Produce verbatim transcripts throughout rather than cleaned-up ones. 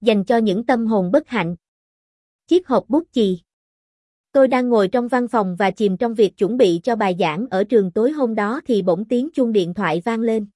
Dành cho những tâm hồn bất hạnh. Chiếc hộp bút chì. Tôi đang ngồi trong văn phòng và chìm trong việc chuẩn bị cho bài giảng ở trường tối hôm đó thì bỗng tiếng chuông điện thoại vang lên.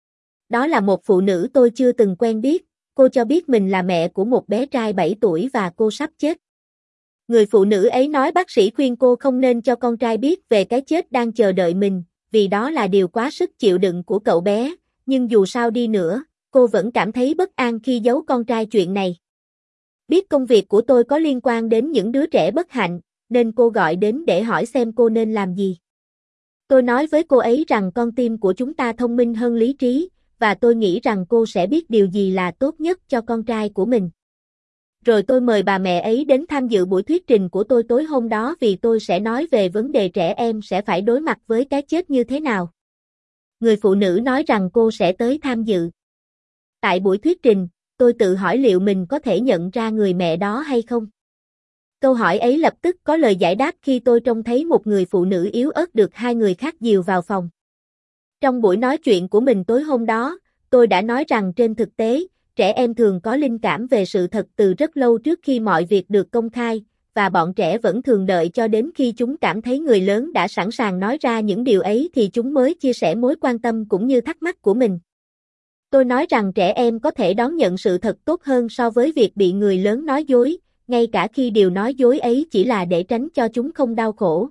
Đó là một phụ nữ tôi chưa từng quen biết, cô cho biết mình là mẹ của một bé trai bảy tuổi và cô sắp chết. Người phụ nữ ấy nói bác sĩ khuyên cô không nên cho con trai biết về cái chết đang chờ đợi mình, vì đó là điều quá sức chịu đựng của cậu bé, nhưng dù sao đi nữa, cô vẫn cảm thấy bất an khi giấu con trai chuyện này. Biết công việc của tôi có liên quan đến những đứa trẻ bất hạnh, nên cô gọi đến để hỏi xem cô nên làm gì. Tôi nói với cô ấy rằng con tim của chúng ta thông minh hơn lý trí, và tôi nghĩ rằng cô sẽ biết điều gì là tốt nhất cho con trai của mình. Rồi tôi mời bà mẹ ấy đến tham dự buổi thuyết trình của tôi tối hôm đó vì tôi sẽ nói về vấn đề trẻ em sẽ phải đối mặt với cái chết như thế nào. Người phụ nữ nói rằng cô sẽ tới tham dự. Tại buổi thuyết trình, tôi tự hỏi liệu mình có thể nhận ra người mẹ đó hay không. Câu hỏi ấy lập tức có lời giải đáp khi tôi trông thấy một người phụ nữ yếu ớt được hai người khác dìu vào phòng. Trong buổi nói chuyện của mình tối hôm đó, tôi đã nói rằng trên thực tế, trẻ em thường có linh cảm về sự thật từ rất lâu trước khi mọi việc được công khai, và bọn trẻ vẫn thường đợi cho đến khi chúng cảm thấy người lớn đã sẵn sàng nói ra những điều ấy thì chúng mới chia sẻ mối quan tâm cũng như thắc mắc của mình. Tôi nói rằng trẻ em có thể đón nhận sự thật tốt hơn so với việc bị người lớn nói dối, ngay cả khi điều nói dối ấy chỉ là để tránh cho chúng không đau khổ.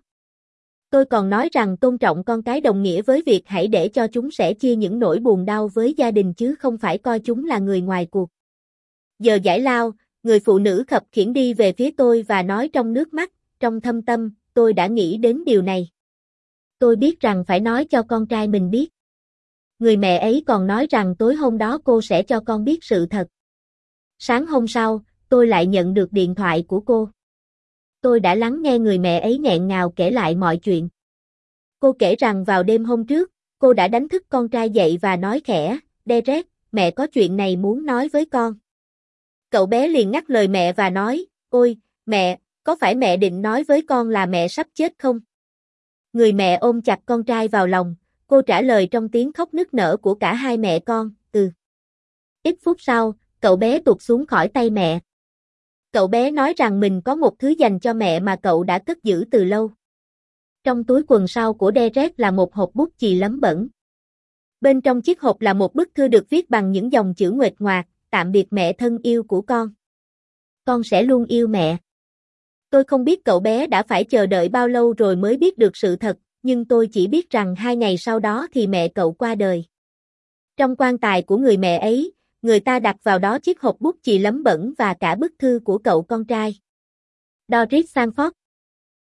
Tôi còn nói rằng tôn trọng con cái đồng nghĩa với việc hãy để cho chúng sẻ chia những nỗi buồn đau với gia đình chứ không phải coi chúng là người ngoài cuộc. Giờ giải lao, người phụ nữ khập khiễng đi về phía tôi và nói trong nước mắt, trong thâm tâm, tôi đã nghĩ đến điều này. Tôi biết rằng phải nói cho con trai mình biết. Người mẹ ấy còn nói rằng tối hôm đó cô sẽ cho con biết sự thật. Sáng hôm sau, tôi lại nhận được điện thoại của cô. Tôi đã lắng nghe người mẹ ấy nghẹn ngào kể lại mọi chuyện. Cô kể rằng vào đêm hôm trước, cô đã đánh thức con trai dậy và nói khẽ, Derek, mẹ có chuyện này muốn nói với con. Cậu bé liền ngắt lời mẹ và nói, ôi, mẹ, có phải mẹ định nói với con là mẹ sắp chết không? Người mẹ ôm chặt con trai vào lòng, cô trả lời trong tiếng khóc nức nở của cả hai mẹ con, ừ. Ít phút sau, cậu bé tụt xuống khỏi tay mẹ. Cậu bé nói rằng mình có một thứ dành cho mẹ mà cậu đã cất giữ từ lâu. Trong túi quần sau của Derek là một hộp bút chì lấm bẩn. Bên trong chiếc hộp là một bức thư được viết bằng những dòng chữ nguệch ngoạc, tạm biệt mẹ thân yêu của con. Con sẽ luôn yêu mẹ. Tôi không biết cậu bé đã phải chờ đợi bao lâu rồi mới biết được sự thật, nhưng tôi chỉ biết rằng hai ngày sau đó thì mẹ cậu qua đời. Trong quan tài của người mẹ ấy, người ta đặt vào đó chiếc hộp bút chì lấm bẩn và cả bức thư của cậu con trai. Doris Sanford.